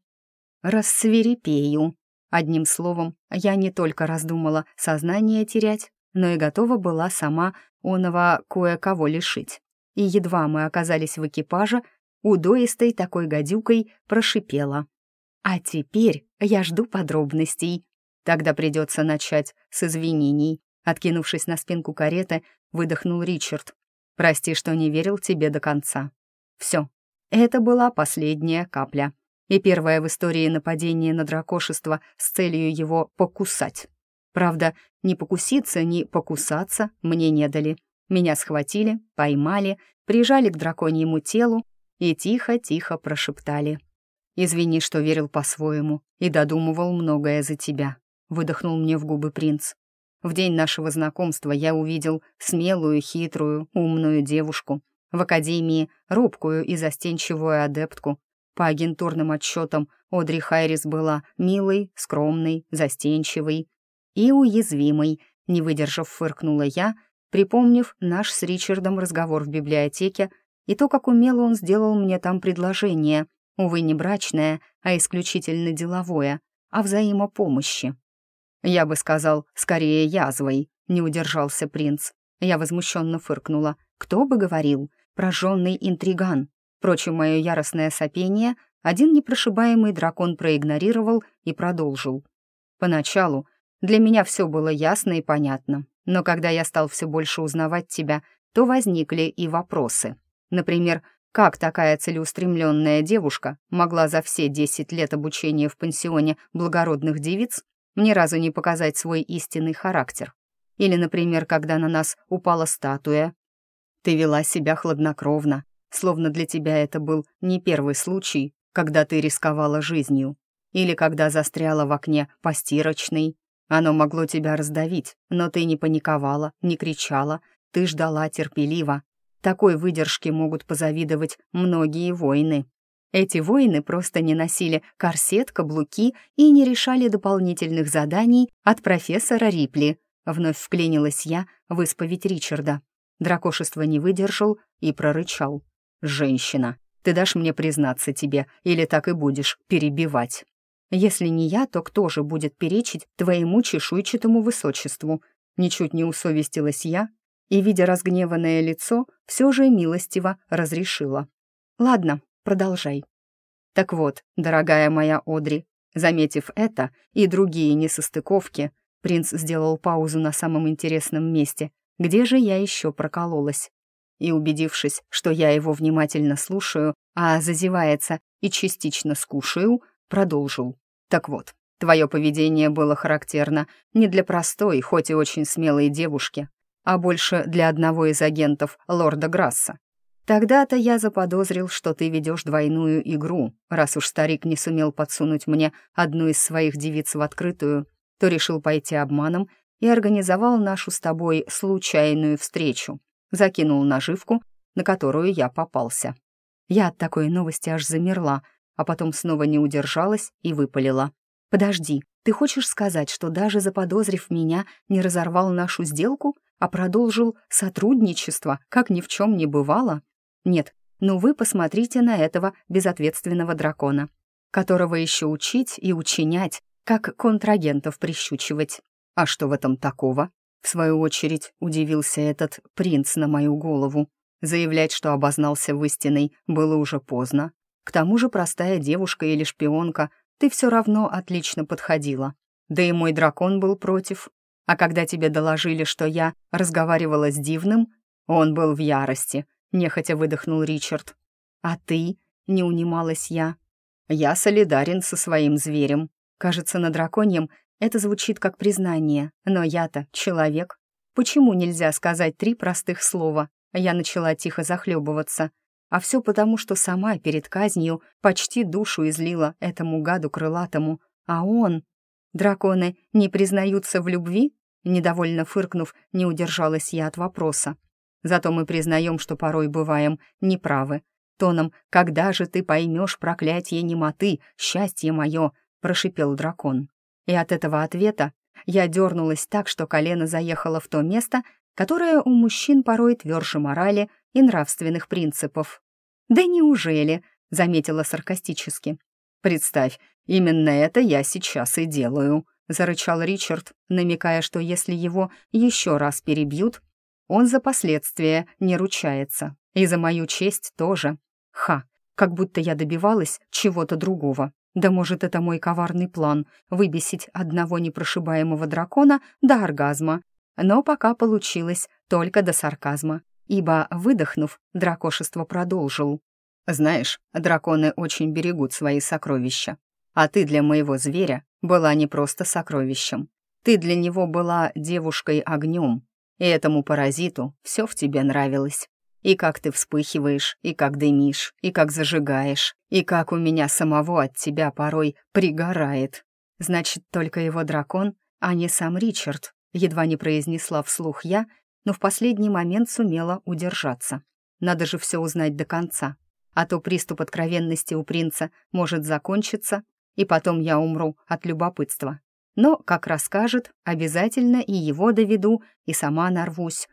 рассвирепею. Одним словом, я не только раздумала сознание терять, но и готова была сама оного кое-кого лишить. И едва мы оказались в экипаже, удоистой такой гадюкой прошипела: «А теперь я жду подробностей». Тогда придется начать с извинений. Откинувшись на спинку кареты, выдохнул Ричард. «Прости, что не верил тебе до конца». Все, это была последняя капля. И первое в истории нападение на дракошество с целью его покусать. Правда, ни покуситься, ни покусаться мне не дали. Меня схватили, поймали, прижали к драконьему телу и тихо-тихо прошептали: «Извини, что верил по-своему и додумывал многое за тебя», — выдохнул мне в губы принц. «В день нашего знакомства я увидел смелую, хитрую, умную девушку. В академии робкую и застенчивую адептку. По агентурным отчетам Одри Хайрис была милой, скромной, застенчивой и уязвимой», — не выдержав, фыркнула я, припомнив наш с Ричардом разговор в библиотеке и то, как умело он сделал мне там предложение, увы, не брачное, а исключительно деловое, о взаимопомощи. «Я бы сказал, скорее язвой», — не удержался принц. Я возмущенно фыркнула. «Кто бы говорил? Прожженный интриган». Впрочем, мое яростное сопение один непрошибаемый дракон проигнорировал и продолжил. «Поначалу для меня все было ясно и понятно, но когда я стал все больше узнавать тебя, то возникли и вопросы. Например, как такая целеустремленная девушка могла за все 10 лет обучения в пансионе благородных девиц ни разу не показать свой истинный характер? Или, например, когда на нас упала статуя, ты вела себя хладнокровно, словно для тебя это был не первый случай, когда ты рисковала жизнью. Или когда застряла в окне постирочной. Оно могло тебя раздавить, но ты не паниковала, не кричала, ты ждала терпеливо. Такой выдержке могут позавидовать многие воины. Эти воины просто не носили корсет, каблуки и не решали дополнительных заданий от профессора Рипли. Вновь вклинилась я в исповедь Ричарда. Дракошество не выдержал и прорычал: «Женщина, ты дашь мне признаться тебе, или так и будешь перебивать? Если не я, то кто же будет перечить твоему чешуйчатому высочеству?» Ничуть не усовестилась я и, видя разгневанное лицо, все же милостиво разрешила: «Ладно, продолжай». «Так вот, дорогая моя Одри, заметив это и другие несостыковки, принц сделал паузу на самом интересном месте, где же я еще прокололась. И, убедившись, что я его внимательно слушаю, а зазевается и частично скушаю, продолжил. «Так вот, твое поведение было характерно не для простой, хоть и очень смелой девушки, а больше для одного из агентов лорда Грасса. Тогда-то я заподозрил, что ты ведешь двойную игру. Раз уж старик не сумел подсунуть мне одну из своих девиц в открытую, то решил пойти обманом и организовал нашу с тобой случайную встречу. Закинул наживку, на которую я попался». Я от такой новости аж замерла, а потом снова не удержалась и выпалила: «Подожди, ты хочешь сказать, что даже заподозрив меня, не разорвал нашу сделку, а продолжил сотрудничество, как ни в чем не бывало? Нет, ну вы посмотрите на этого безответственного дракона, которого еще учить и учинять, как контрагентов прищучивать. А что в этом такого?» В свою очередь удивился этот принц на мою голову. Заявлять, что обознался в истинной, было уже поздно. К тому же простая девушка или шпионка, ты все равно отлично подходила. Да и мой дракон был против. А когда тебе доложили, что я разговаривала с Дивным, он был в ярости, нехотя выдохнул Ричард. «А ты?» — не унималась я. «Я солидарен со своим зверем. Кажется, на драконьем это звучит как признание, но я-то человек. Почему нельзя сказать 3 простых слова?» Я начала тихо захлебываться. А все потому, что сама перед казнью почти душу излила этому гаду крылатому. А он... «Драконы не признаются в любви?» Недовольно фыркнув, не удержалась я от вопроса. «Зато мы признаем, что порой бываем неправы. Тоном «Когда же ты поймешь проклятие немоты, счастье мое?» прошипел дракон. И от этого ответа Я дернулась так, что колено заехало в то место, которое у мужчин порой тверже морали и нравственных принципов. «Да неужели?» — заметила саркастически. «Представь, именно это я сейчас и делаю», — зарычал Ричард, намекая, что если его еще раз перебьют, он за последствия не ручается. И за мою честь тоже. Ха, как будто я добивалась чего-то другого. Да может, это мой коварный план — выбесить одного непрошибаемого дракона до оргазма. Но пока получилось только до сарказма, ибо, выдохнув, дракошество продолжил. «Знаешь, драконы очень берегут свои сокровища. А ты для моего зверя была не просто сокровищем. Ты для него была девушкой-огнем, и этому паразиту все в тебе нравилось. И как ты вспыхиваешь, и как дымишь, и как зажигаешь, и как у меня самого от тебя порой пригорает. Значит, только его дракон, а не сам Ричард», едва не произнесла вслух я, но в последний момент сумела удержаться. Надо же все узнать до конца, а то приступ откровенности у принца может закончиться, и потом я умру от любопытства. Но, как расскажет, обязательно и его доведу, и сама дорвусь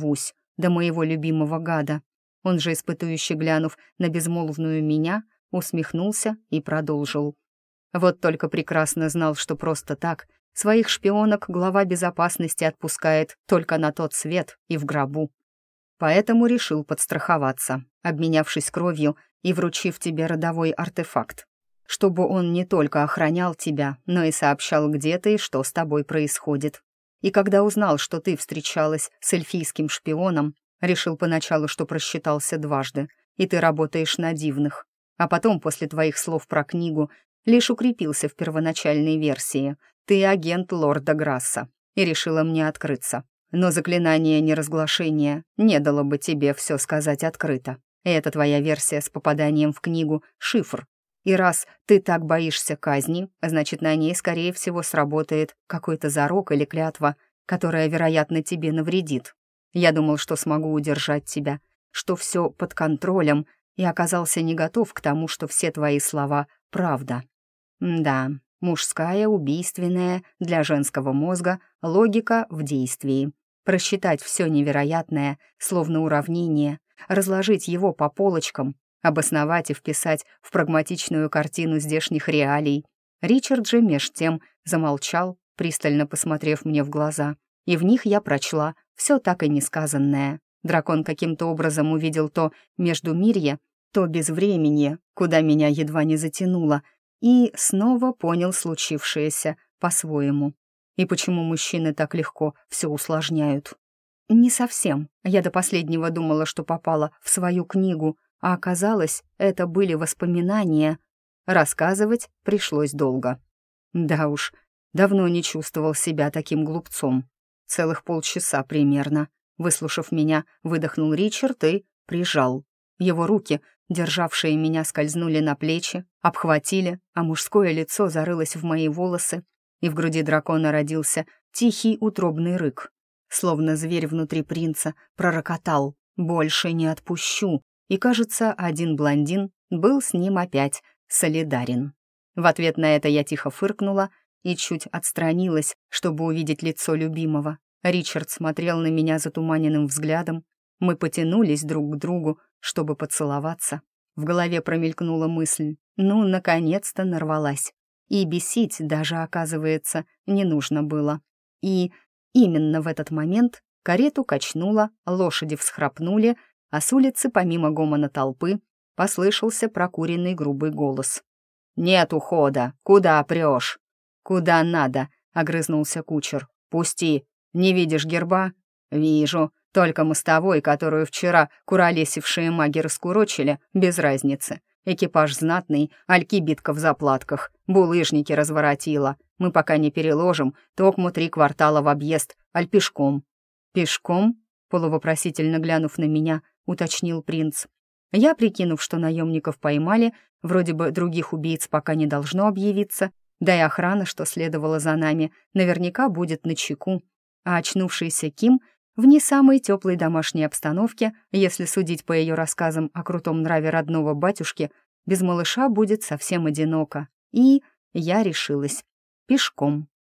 до моего любимого гада. Он же, испытующе глянув на безмолвную меня, усмехнулся и продолжил. Вот только прекрасно знал, что просто так своих шпионок глава безопасности отпускает только на тот свет и в гробу. Поэтому решил подстраховаться, обменявшись кровью и вручив тебе родовой артефакт, чтобы он не только охранял тебя, но и сообщал, где ты и что с тобой происходит. И когда узнал, что ты встречалась с эльфийским шпионом, решил поначалу, что просчитался дважды, и ты работаешь на дивных. А потом, после твоих слов про книгу, лишь укрепился в первоначальной версии. Ты агент лорда Грасса, и решила мне открыться. Но заклинание неразглашения не дало бы тебе все сказать открыто. И это твоя версия с попаданием в книгу — шифр. И раз ты так боишься казни, значит, на ней, скорее всего, сработает какой-то зарок или клятва, которая, вероятно, тебе навредит. Я думал, что смогу удержать тебя, что все под контролем, и оказался не готов к тому, что все твои слова — правда. Да, мужская, убийственная, для женского мозга логика в действии. Просчитать все невероятное, словно уравнение, разложить его по полочкам, обосновать и вписать в прагматичную картину здешних реалий. Ричард же меж тем замолчал, пристально посмотрев мне в глаза, и в них я прочла все так и несказанное. Дракон каким-то образом увидел то междумирье, то безвременье, куда меня едва не затянуло, и снова понял случившееся по-своему. И почему мужчины так легко все усложняют? Не совсем. Я до последнего думала, что попала в свою книгу, а оказалось, это были воспоминания. Рассказывать пришлось долго. Да уж, давно не чувствовал себя таким глупцом. Целых полчаса примерно. Выслушав меня, выдохнул Ричард и прижал. Его руки, державшие меня, скользнули на плечи, обхватили, а мужское лицо зарылось в мои волосы, и в груди дракона родился тихий утробный рык. Словно зверь внутри принца пророкотал: «Больше не отпущу», и, кажется, один блондин был с ним опять солидарен. В ответ на это я тихо фыркнула и чуть отстранилась, чтобы увидеть лицо любимого. Ричард смотрел на меня затуманенным взглядом. Мы потянулись друг к другу, чтобы поцеловаться. В голове промелькнула мысль: ну, наконец-то нарвалась. И бесить даже, оказывается, не нужно было. И именно в этот момент карету качнуло, лошади всхрапнули, а с улицы, помимо гомона толпы, послышался прокуренный грубый голос. «Нет ухода! Куда прешь?» «Куда надо?» — огрызнулся кучер. «Пусти! Не видишь герба?» «Вижу. Только мостовой, которую вчера куролесившие маги раскурочили, без разницы. Экипаж знатный, аль-кибитка в заплатках, булыжники разворотила. Мы пока не переложим, токму 3 квартала в объезд, аль пешком». «Пешком?» — полувопросительно глянув на меня, уточнил принц. Я, прикинув, что наемников поймали, вроде бы других убийц пока не должно объявиться, да и охрана, что следовала за нами, наверняка будет начеку. А очнувшийся Ким в не самой теплой домашней обстановке, если судить по ее рассказам о крутом нраве родного батюшки, без малыша будет совсем одиноко. И я решилась. Пешком.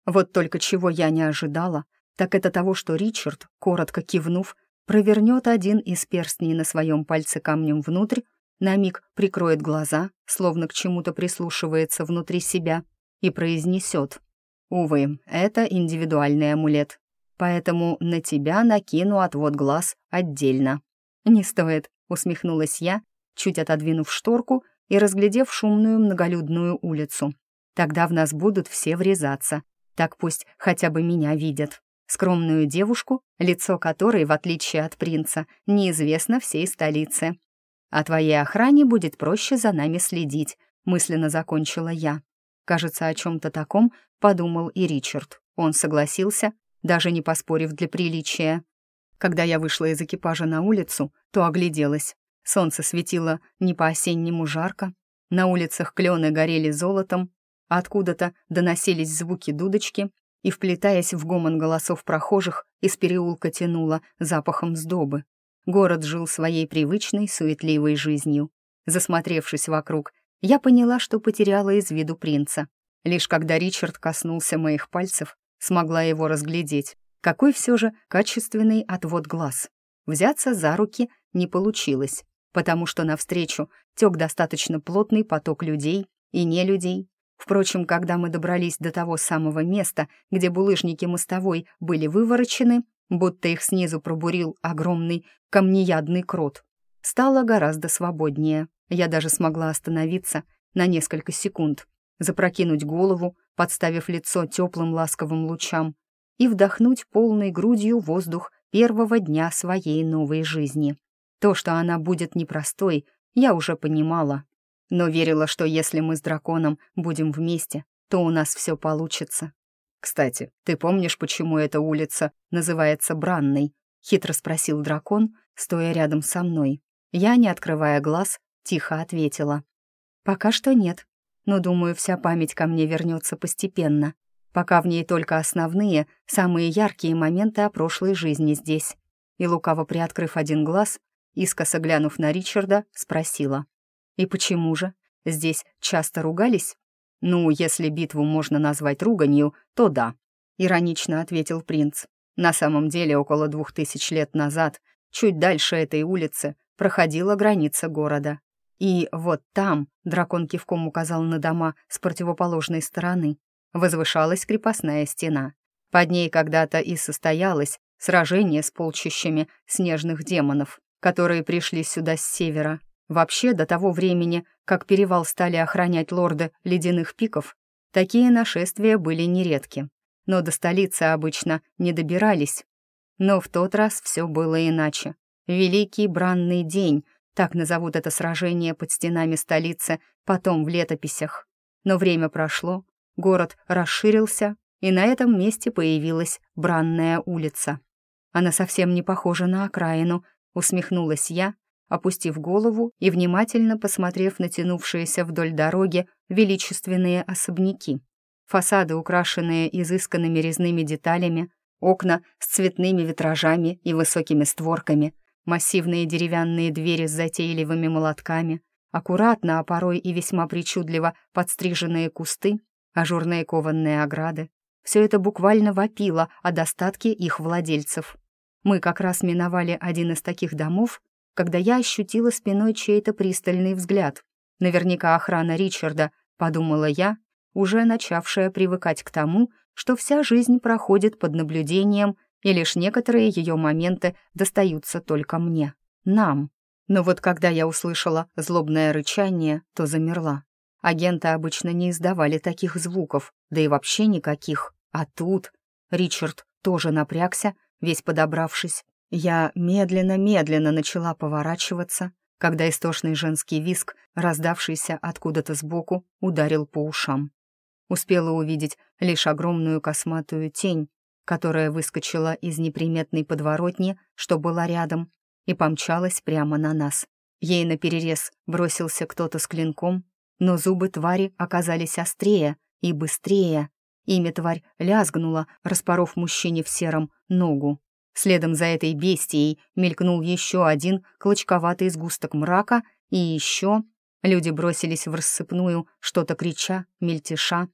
Вот только чего я не ожидала, так это того, что Ричард, коротко кивнув, провернет один из перстней на своем пальце камнем внутрь, на миг прикроет глаза, словно к чему-то прислушивается внутри себя, и произнесет: «Увы, это индивидуальный амулет, поэтому на тебя накину отвод глаз отдельно». «Не стоит», — усмехнулась я, чуть отодвинув шторку и разглядев шумную многолюдную улицу. «Тогда в нас будут все врезаться, так пусть хотя бы меня видят. Скромную девушку, лицо которой, в отличие от принца, неизвестно всей столице. О твоей охране будет проще за нами следить», — мысленно закончила я. Кажется, о чем-то таком подумал и Ричард. Он согласился, даже не поспорив для приличия. Когда я вышла из экипажа на улицу, то огляделась. Солнце светило не по-осеннему жарко, на улицах клены горели золотом, а откуда-то доносились звуки дудочки, и, вплетаясь в гомон голосов прохожих, из переулка тянуло запахом сдобы. Город жил своей привычной, суетливой жизнью. Засмотревшись вокруг, я поняла, что потеряла из виду принца. Лишь когда Ричард коснулся моих пальцев, смогла его разглядеть. Какой все же качественный отвод глаз. Взяться за руки не получилось, потому что навстречу тек достаточно плотный поток людей и нелюдей. Впрочем, когда мы добрались до того самого места, где булыжники мостовой были выворочены, будто их снизу пробурил огромный камнеядный крот, стало гораздо свободнее. Я даже смогла остановиться на несколько секунд, запрокинуть голову, подставив лицо теплым ласковым лучам, и вдохнуть полной грудью воздух первого дня своей новой жизни. То, что она будет непростой, я уже понимала, но верила, что если мы с драконом будем вместе, то у нас все получится. «Кстати, ты помнишь, почему эта улица называется Бранной?» — хитро спросил дракон, стоя рядом со мной. Я, не открывая глаз, тихо ответила: «Пока что нет, но, думаю, вся память ко мне вернется постепенно. Пока в ней только основные, самые яркие моменты о прошлой жизни здесь». И, лукаво приоткрыв один глаз, искоса глянув на Ричарда, спросила: «И почему же? Здесь часто ругались?» «Ну, если битву можно назвать руганью, то да», — иронично ответил принц. «На самом деле, около 2000 лет назад, чуть дальше этой улицы, проходила граница города. И вот там, дракон кивком указал на дома с противоположной стороны, возвышалась крепостная стена. Под ней когда-то и состоялось сражение с полчищами снежных демонов, которые пришли сюда с севера. Вообще, до того времени, как перевал стали охранять лорды ледяных пиков, такие нашествия были нередки, но до столицы обычно не добирались. Но в тот раз все было иначе. Великий бранный день, так назовут это сражение под стенами столицы, потом в летописях. Но время прошло, город расширился, и на этом месте появилась Бранная улица. Она совсем не похожа на окраину, усмехнулась я, опустив голову и внимательно посмотрев на тянувшиеся вдоль дороги величественные особняки. Фасады, украшенные изысканными резными деталями, окна с цветными витражами и высокими створками, массивные деревянные двери с затейливыми молотками, аккуратно, а порой и весьма причудливо подстриженные кусты, ажурные кованные ограды. Все это буквально вопило о достатке их владельцев. Мы как раз миновали один из таких домов, когда я ощутила спиной чей-то пристальный взгляд. Наверняка охрана Ричарда, подумала я, уже начавшая привыкать к тому, что вся жизнь проходит под наблюдением, и лишь некоторые ее моменты достаются только мне, нам. Но вот когда я услышала злобное рычание, то замерла. Агенты обычно не издавали таких звуков, да и вообще никаких. А тут Ричард тоже напрягся, весь подобравшись. Я медленно-медленно начала поворачиваться, когда истошный женский визг, раздавшийся откуда-то сбоку, ударил по ушам. Успела увидеть лишь огромную косматую тень, которая выскочила из неприметной подворотни, что была рядом, и помчалась прямо на нас. Ей наперерез бросился кто-то с клинком, но зубы твари оказались острее и быстрее. Ими тварь лязгнула, распоров мужчине в сером ногу. Следом за этой бестией мелькнул еще один клочковатый сгусток мрака, и еще люди бросились в рассыпную, что-то крича, мельтеша.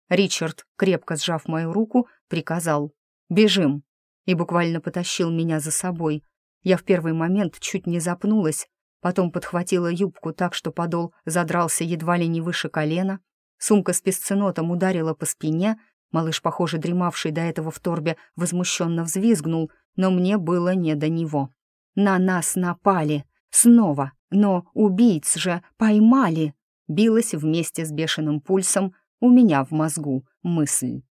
Ричард, крепко сжав мою руку, приказал: «Бежим!» и буквально потащил меня за собой. Я в первый момент чуть не запнулась, потом подхватила юбку так, что подол задрался едва ли не выше колена, сумка с песценотом ударила по спине, малыш, похоже, дремавший до этого в торбе, возмущенно взвизгнул, но мне было не до него. «На нас напали! Снова! Но убийц же поймали!» Билась вместе с бешеным пульсом у меня в мозгу мысль.